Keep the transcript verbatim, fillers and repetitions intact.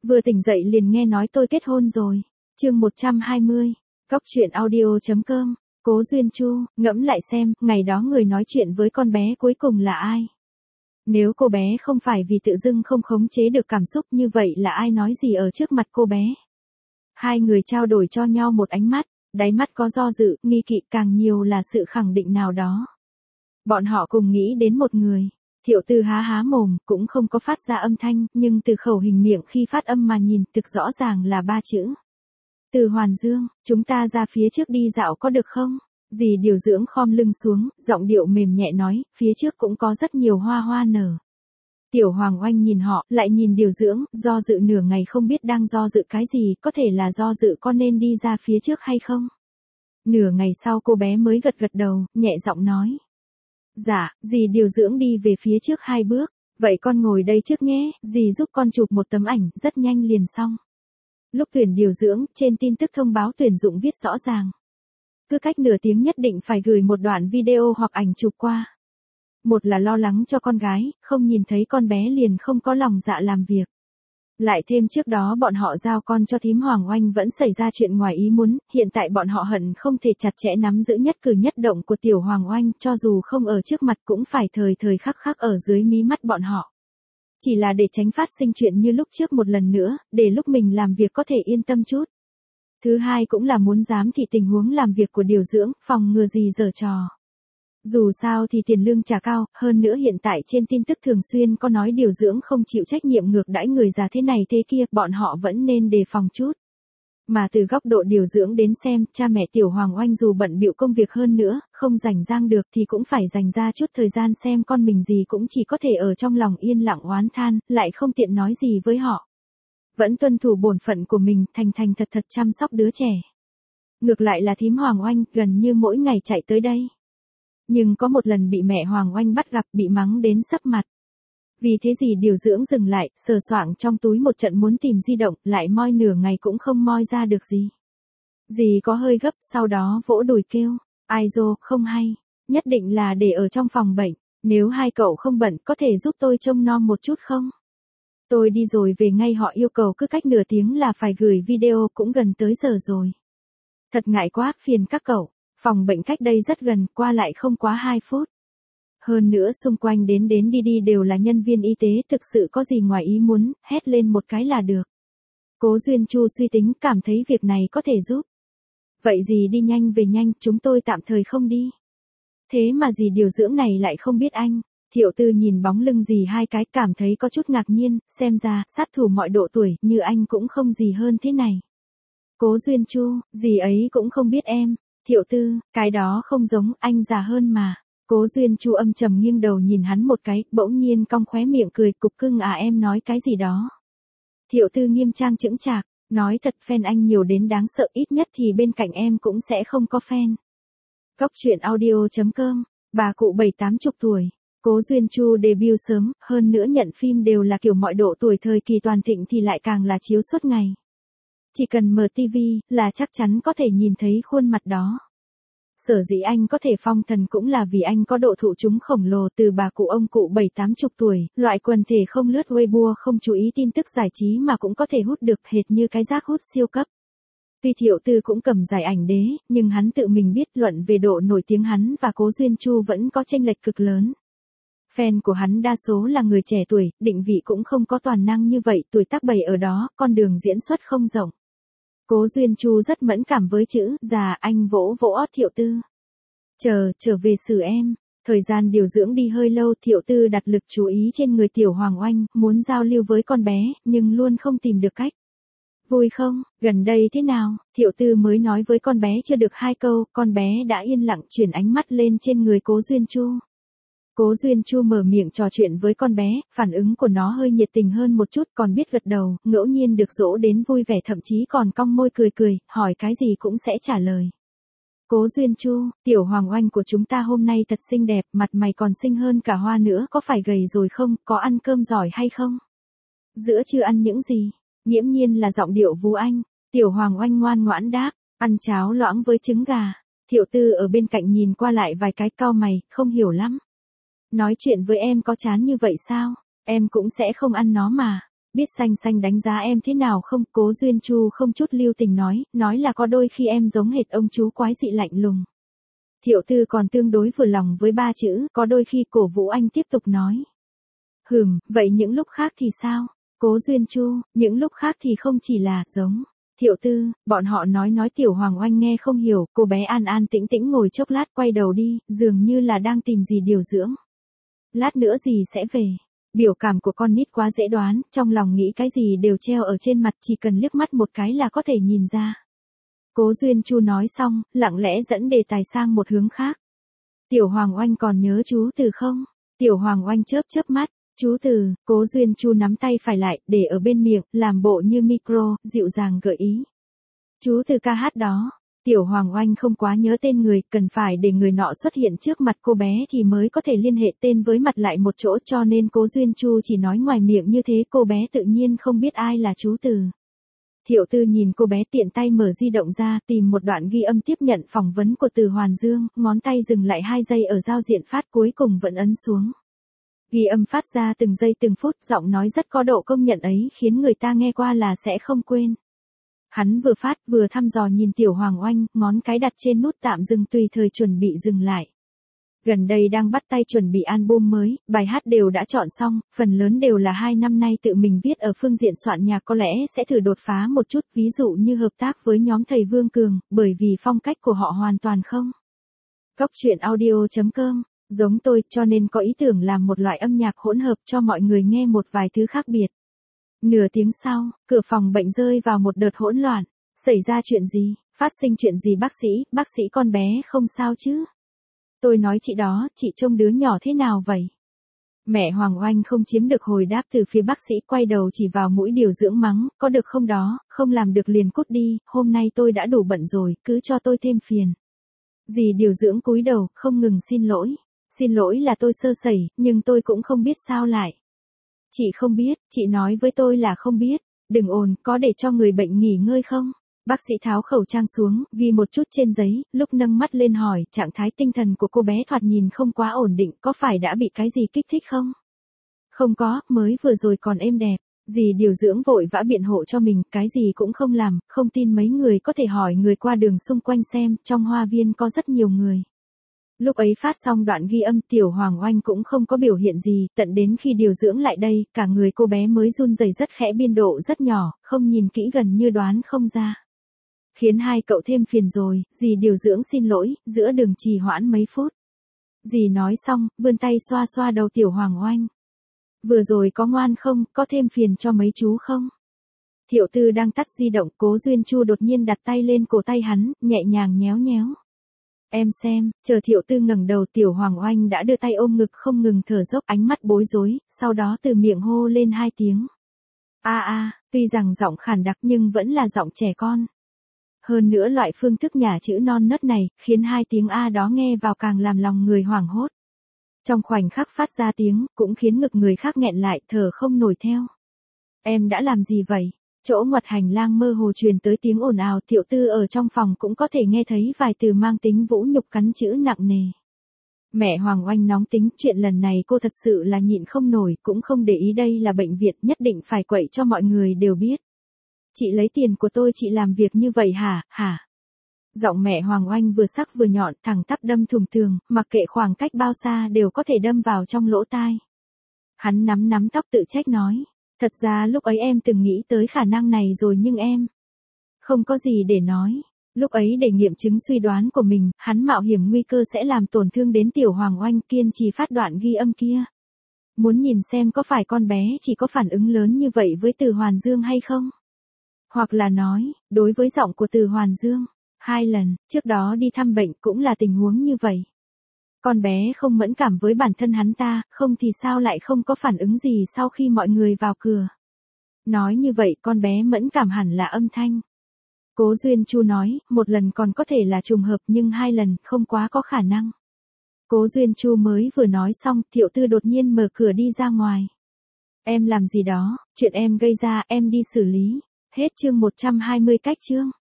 Vừa tỉnh dậy liền nghe nói tôi kết hôn rồi. Chương một trăm hai mươi. Cóc truyện audio chấm com. Cố Duyên Chu, ngẫm lại xem, ngày đó người nói chuyện với con bé cuối cùng là ai? Nếu cô bé không phải vì tự dưng không khống chế được cảm xúc như vậy là ai nói gì ở trước mặt cô bé? Hai người trao đổi cho nhau một ánh mắt, đáy mắt có do dự, nghi kỵ, càng nhiều là sự khẳng định nào đó. Bọn họ cùng nghĩ đến một người. Thiệu Tư há há mồm, cũng không có phát ra âm thanh, nhưng từ khẩu hình miệng khi phát âm mà nhìn, thực rõ ràng là ba chữ. Từ Hoàn Dương, chúng ta ra phía trước đi dạo có được không? Dì điều dưỡng khom lưng xuống, giọng điệu mềm nhẹ nói, phía trước cũng có rất nhiều hoa hoa nở. Tiểu Hoàng Oanh nhìn họ, lại nhìn điều dưỡng, do dự nửa ngày không biết đang do dự cái gì, có thể là do dự có nên đi ra phía trước hay không? Nửa ngày sau cô bé mới gật gật đầu, nhẹ giọng nói. Dạ, dì điều dưỡng đi về phía trước hai bước, vậy con ngồi đây trước nhé, dì giúp con chụp một tấm ảnh, rất nhanh liền xong. Lúc tuyển điều dưỡng, trên tin tức thông báo tuyển dụng viết rõ ràng. Cứ cách nửa tiếng nhất định phải gửi một đoạn video hoặc ảnh chụp qua. Một là lo lắng cho con gái, không nhìn thấy con bé liền không có lòng dạ làm việc. Lại thêm trước đó bọn họ giao con cho thím Hoàng Oanh vẫn xảy ra chuyện ngoài ý muốn, hiện tại bọn họ hận không thể chặt chẽ nắm giữ nhất cử nhất động của tiểu Hoàng Oanh, cho dù không ở trước mặt cũng phải thời thời khắc khắc ở dưới mí mắt bọn họ. Chỉ là để tránh phát sinh chuyện như lúc trước một lần nữa, để lúc mình làm việc có thể yên tâm chút. Thứ hai cũng là muốn giám thị tình huống làm việc của điều dưỡng, phòng ngừa gì giở trò. Dù sao thì tiền lương trả cao, hơn nữa hiện tại trên tin tức thường xuyên có nói điều dưỡng không chịu trách nhiệm ngược đãi người già thế này thế kia, bọn họ vẫn nên đề phòng chút. Mà từ góc độ điều dưỡng đến xem, cha mẹ tiểu Hoàng Oanh dù bận bịu công việc hơn nữa, không rảnh rang được thì cũng phải dành ra chút thời gian xem con mình gì cũng chỉ có thể ở trong lòng yên lặng oán than, lại không tiện nói gì với họ. Vẫn tuân thủ bổn phận của mình, thành thành thật thật chăm sóc đứa trẻ. Ngược lại là thím Hoàng Oanh, gần như mỗi ngày chạy tới đây. Nhưng có một lần bị mẹ Hoàng Oanh bắt gặp, bị mắng đến sấp mặt. Vì thế gì điều dưỡng dừng lại, sờ soạng trong túi một trận muốn tìm di động, lại moi nửa ngày cũng không moi ra được gì. Dì có hơi gấp, sau đó vỗ đùi kêu, ai dô, không hay, nhất định là để ở trong phòng bệnh, nếu hai cậu không bận có thể giúp tôi trông nom một chút không? Tôi đi rồi về ngay, họ yêu cầu cứ cách nửa tiếng là phải gửi video, cũng gần tới giờ rồi. Thật ngại quá, phiền các cậu, phòng bệnh cách đây rất gần, qua lại không quá hai phút. Hơn nữa xung quanh đến đến đi đi đều là nhân viên y tế, thực sự có gì ngoài ý muốn, hét lên một cái là được. Cố Duyên Chu suy tính, cảm thấy việc này có thể giúp. Vậy gì đi nhanh về nhanh, chúng tôi tạm thời không đi. Thế mà dì điều dưỡng này lại không biết anh. Thiệu Tư nhìn bóng lưng dì hai cái, cảm thấy có chút ngạc nhiên, xem ra, sát thủ mọi độ tuổi, như anh cũng không gì hơn thế này. Cố Duyên Chu, dì ấy cũng không biết em. Thiệu Tư, cái đó không giống, anh già hơn mà. Cố Duyên Chu âm trầm nghiêng đầu nhìn hắn một cái, bỗng nhiên cong khóe miệng cười, cục cưng à, em nói cái gì đó. Thiệu Tư nghiêm trang chững chạc, nói thật, fan anh nhiều đến đáng sợ, ít nhất thì bên cạnh em cũng sẽ không có fan. Cóc truyện audio chấm com. Bà cụ bảy tám chục tuổi. Cố Duyên Chu debut sớm, hơn nữa nhận phim đều là kiểu mọi độ tuổi, thời kỳ toàn thịnh thì lại càng là chiếu suốt ngày. Chỉ cần mở tivi là chắc chắn có thể nhìn thấy khuôn mặt đó. Sở dĩ anh có thể phong thần cũng là vì anh có độ thụ chúng khổng lồ, từ bà cụ ông cụ bảy tám chục tuổi, loại quần thể không lướt Weibo không chú ý tin tức giải trí mà cũng có thể hút được, hệt như cái rác hút siêu cấp. Tuy Thiệu Tư cũng cầm giải ảnh đế, nhưng hắn tự mình biết luận về độ nổi tiếng hắn và Cố Duyên Chu vẫn có chênh lệch cực lớn. Fan của hắn đa số là người trẻ tuổi, định vị cũng không có toàn năng như vậy, tuổi tác bảy ở đó, con đường diễn xuất không rộng. Cố Duyên Chu rất mẫn cảm với chữ già, anh vỗ vỗ ót Thiệu Tư. Chờ, trở về xử em. Thời gian điều dưỡng đi hơi lâu, Thiệu Tư đặt lực chú ý trên người tiểu Hoàng Oanh, muốn giao lưu với con bé, nhưng luôn không tìm được cách. Vui không, gần đây thế nào? Thiệu Tư mới nói với con bé chưa được hai câu, con bé đã yên lặng chuyển ánh mắt lên trên người Cố Duyên Chu. Cố Duyên Chu mở miệng trò chuyện với con bé, phản ứng của nó hơi nhiệt tình hơn một chút, còn biết gật đầu, ngẫu nhiên được dỗ đến vui vẻ, thậm chí còn cong môi cười cười, hỏi cái gì cũng sẽ trả lời. Cố Duyên Chu, tiểu Hoàng Oanh của chúng ta hôm nay thật xinh đẹp, mặt mày còn xinh hơn cả hoa nữa, có phải gầy rồi không, có ăn cơm giỏi hay không? Giữa trưa ăn những gì? Nghiễm nhiên là giọng điệu Vú Anh. Tiểu Hoàng Oanh ngoan ngoãn đáp, ăn cháo loãng với trứng gà. Thiệu Tư ở bên cạnh nhìn qua lại vài cái, cau mày, không hiểu lắm. Nói chuyện với em có chán như vậy sao? Em cũng sẽ không ăn nó mà. Biết xanh xanh đánh giá em thế nào không? Cố Duyên Chu không chút lưu tình nói, nói là có đôi khi em giống hệt ông chú quái dị lạnh lùng. Thiệu Tư còn tương đối vừa lòng với ba chữ, có đôi khi. Cổ Vũ Anh tiếp tục nói. Hừm, vậy những lúc khác thì sao? Cố Duyên Chu, những lúc khác thì không chỉ là giống. Thiệu Tư, bọn họ nói nói Tiểu Hoàng Oanh nghe không hiểu, cô bé an an tĩnh tĩnh ngồi chốc lát quay đầu đi, dường như là đang tìm gì điều dưỡng. Lát nữa gì sẽ về. Biểu cảm của con nít quá dễ đoán, trong lòng nghĩ cái gì đều treo ở trên mặt, chỉ cần liếc mắt một cái là có thể nhìn ra. Cố Duyên Chu nói xong, lặng lẽ dẫn đề tài sang một hướng khác. Tiểu Hoàng Oanh còn nhớ chú Từ không? Tiểu Hoàng Oanh chớp chớp mắt. Chú Từ, Cố Duyên Chu nắm tay phải lại, để ở bên miệng, làm bộ như micro, dịu dàng gợi ý. Chú Từ ca hát đó. Tiểu Hoàng Oanh không quá nhớ tên người, cần phải để người nọ xuất hiện trước mặt cô bé thì mới có thể liên hệ tên với mặt lại một chỗ, cho nên Cố Duyên Chu chỉ nói ngoài miệng như thế, cô bé tự nhiên không biết ai là chú Từ. Thiệu Tư nhìn cô bé tiện tay mở di động ra, tìm một đoạn ghi âm tiếp nhận phỏng vấn của Từ Hoàn Dương, ngón tay dừng lại hai giây ở giao diện phát, cuối cùng vẫn ấn xuống. Ghi âm phát ra từng giây từng phút, giọng nói rất có độ công nhận ấy khiến người ta nghe qua là sẽ không quên. Hắn vừa phát vừa thăm dò nhìn Tiểu Hoàng Oanh, ngón cái đặt trên nút tạm dừng tùy thời chuẩn bị dừng lại. Gần đây đang bắt tay chuẩn bị album mới, bài hát đều đã chọn xong, phần lớn đều là hai năm nay tự mình viết. Ở phương diện soạn nhạc có lẽ sẽ thử đột phá một chút, ví dụ như hợp tác với nhóm thầy Vương Cường, bởi vì phong cách của họ hoàn toàn không. Góc truyện audio chấm com, giống tôi, cho nên có ý tưởng làm một loại âm nhạc hỗn hợp cho mọi người nghe một vài thứ khác biệt. Nửa tiếng sau, cửa phòng bệnh rơi vào một đợt hỗn loạn. Xảy ra chuyện gì? Phát sinh chuyện gì bác sĩ? Bác sĩ con bé không sao chứ? Tôi nói chị đó, chị trông đứa nhỏ thế nào vậy? Mẹ Hoàng Oanh không chiếm được hồi đáp từ phía bác sĩ, quay đầu chỉ vào mũi điều dưỡng mắng, có được không đó, không làm được liền cút đi, hôm nay tôi đã đủ bận rồi, cứ cho tôi thêm phiền. Dì điều dưỡng cúi đầu, không ngừng xin lỗi. Xin lỗi là tôi sơ sẩy, nhưng tôi cũng không biết sao lại. Chị không biết, chị nói với tôi là không biết. Đừng ồn, có để cho người bệnh nghỉ ngơi không? Bác sĩ tháo khẩu trang xuống, ghi một chút trên giấy, lúc nâng mắt lên hỏi, trạng thái tinh thần của cô bé thoạt nhìn không quá ổn định, có phải đã bị cái gì kích thích không? Không có, mới vừa rồi còn êm đẹp. Dì điều dưỡng vội vã biện hộ cho mình, cái gì cũng không làm, không tin mấy người có thể hỏi người qua đường xung quanh xem, trong hoa viên có rất nhiều người. Lúc ấy phát xong đoạn ghi âm, Tiểu Hoàng Oanh cũng không có biểu hiện gì, tận đến khi điều dưỡng lại đây, cả người cô bé mới run rẩy rất khẽ, biên độ rất nhỏ, không nhìn kỹ gần như đoán không ra. Khiến hai cậu thêm phiền rồi, dì điều dưỡng xin lỗi, giữa đường trì hoãn mấy phút. Dì nói xong, vươn tay xoa xoa đầu Tiểu Hoàng Oanh. Vừa rồi có ngoan không, có thêm phiền cho mấy chú không? Thiệu Tư đang tắt di động, Cố Duyên Chu đột nhiên đặt tay lên cổ tay hắn, nhẹ nhàng nhéo nhéo. Em xem, chờ Thiệu Tư ngẩng đầu, Tiểu Hoàng Oanh đã đưa tay ôm ngực không ngừng thở dốc, ánh mắt bối rối, sau đó từ miệng hô lên hai tiếng. A a, tuy rằng giọng khàn đặc nhưng vẫn là giọng trẻ con. Hơn nữa loại phương thức nhả chữ non nớt này, khiến hai tiếng A đó nghe vào càng làm lòng người hoảng hốt. Trong khoảnh khắc phát ra tiếng, cũng khiến ngực người khác nghẹn lại, thở không nổi theo. Em đã làm gì vậy? Chỗ ngoặt hành lang mơ hồ truyền tới tiếng ồn ào, Thiệu Tư ở trong phòng cũng có thể nghe thấy vài từ mang tính vũ nhục cắn chữ nặng nề. Mẹ Hoàng Oanh nóng tính, chuyện lần này cô thật sự là nhịn không nổi, cũng không để ý đây là bệnh viện, nhất định phải quậy cho mọi người đều biết. Chị lấy tiền của tôi, chị làm việc như vậy hả, hả? Giọng mẹ Hoàng Oanh vừa sắc vừa nhọn, thẳng tắp đâm thủng tường, mặc kệ khoảng cách bao xa đều có thể đâm vào trong lỗ tai. Hắn nắm nắm tóc tự trách nói. Thật ra lúc ấy em từng nghĩ tới khả năng này rồi nhưng em không có gì để nói. Lúc ấy để nghiệm chứng suy đoán của mình, hắn mạo hiểm nguy cơ sẽ làm tổn thương đến Tiểu Hoàng Oanh, kiên trì phát đoạn ghi âm kia. Muốn nhìn xem có phải con bé chỉ có phản ứng lớn như vậy với Từ Hoàn Dương hay không? Hoặc là nói, đối với giọng của Từ Hoàn Dương, hai lần, trước đó đi thăm bệnh cũng là tình huống như vậy. Con bé không mẫn cảm với bản thân hắn ta, không thì sao lại không có phản ứng gì sau khi mọi người vào cửa. Nói như vậy con bé mẫn cảm hẳn là âm thanh. Cố Duyên Chu nói, một lần còn có thể là trùng hợp nhưng hai lần không quá có khả năng. Cố Duyên Chu mới vừa nói xong, Thiệu Tư đột nhiên mở cửa đi ra ngoài. Em làm gì đó, chuyện em gây ra em đi xử lý. Hết chương một trăm hai mươi cách chương.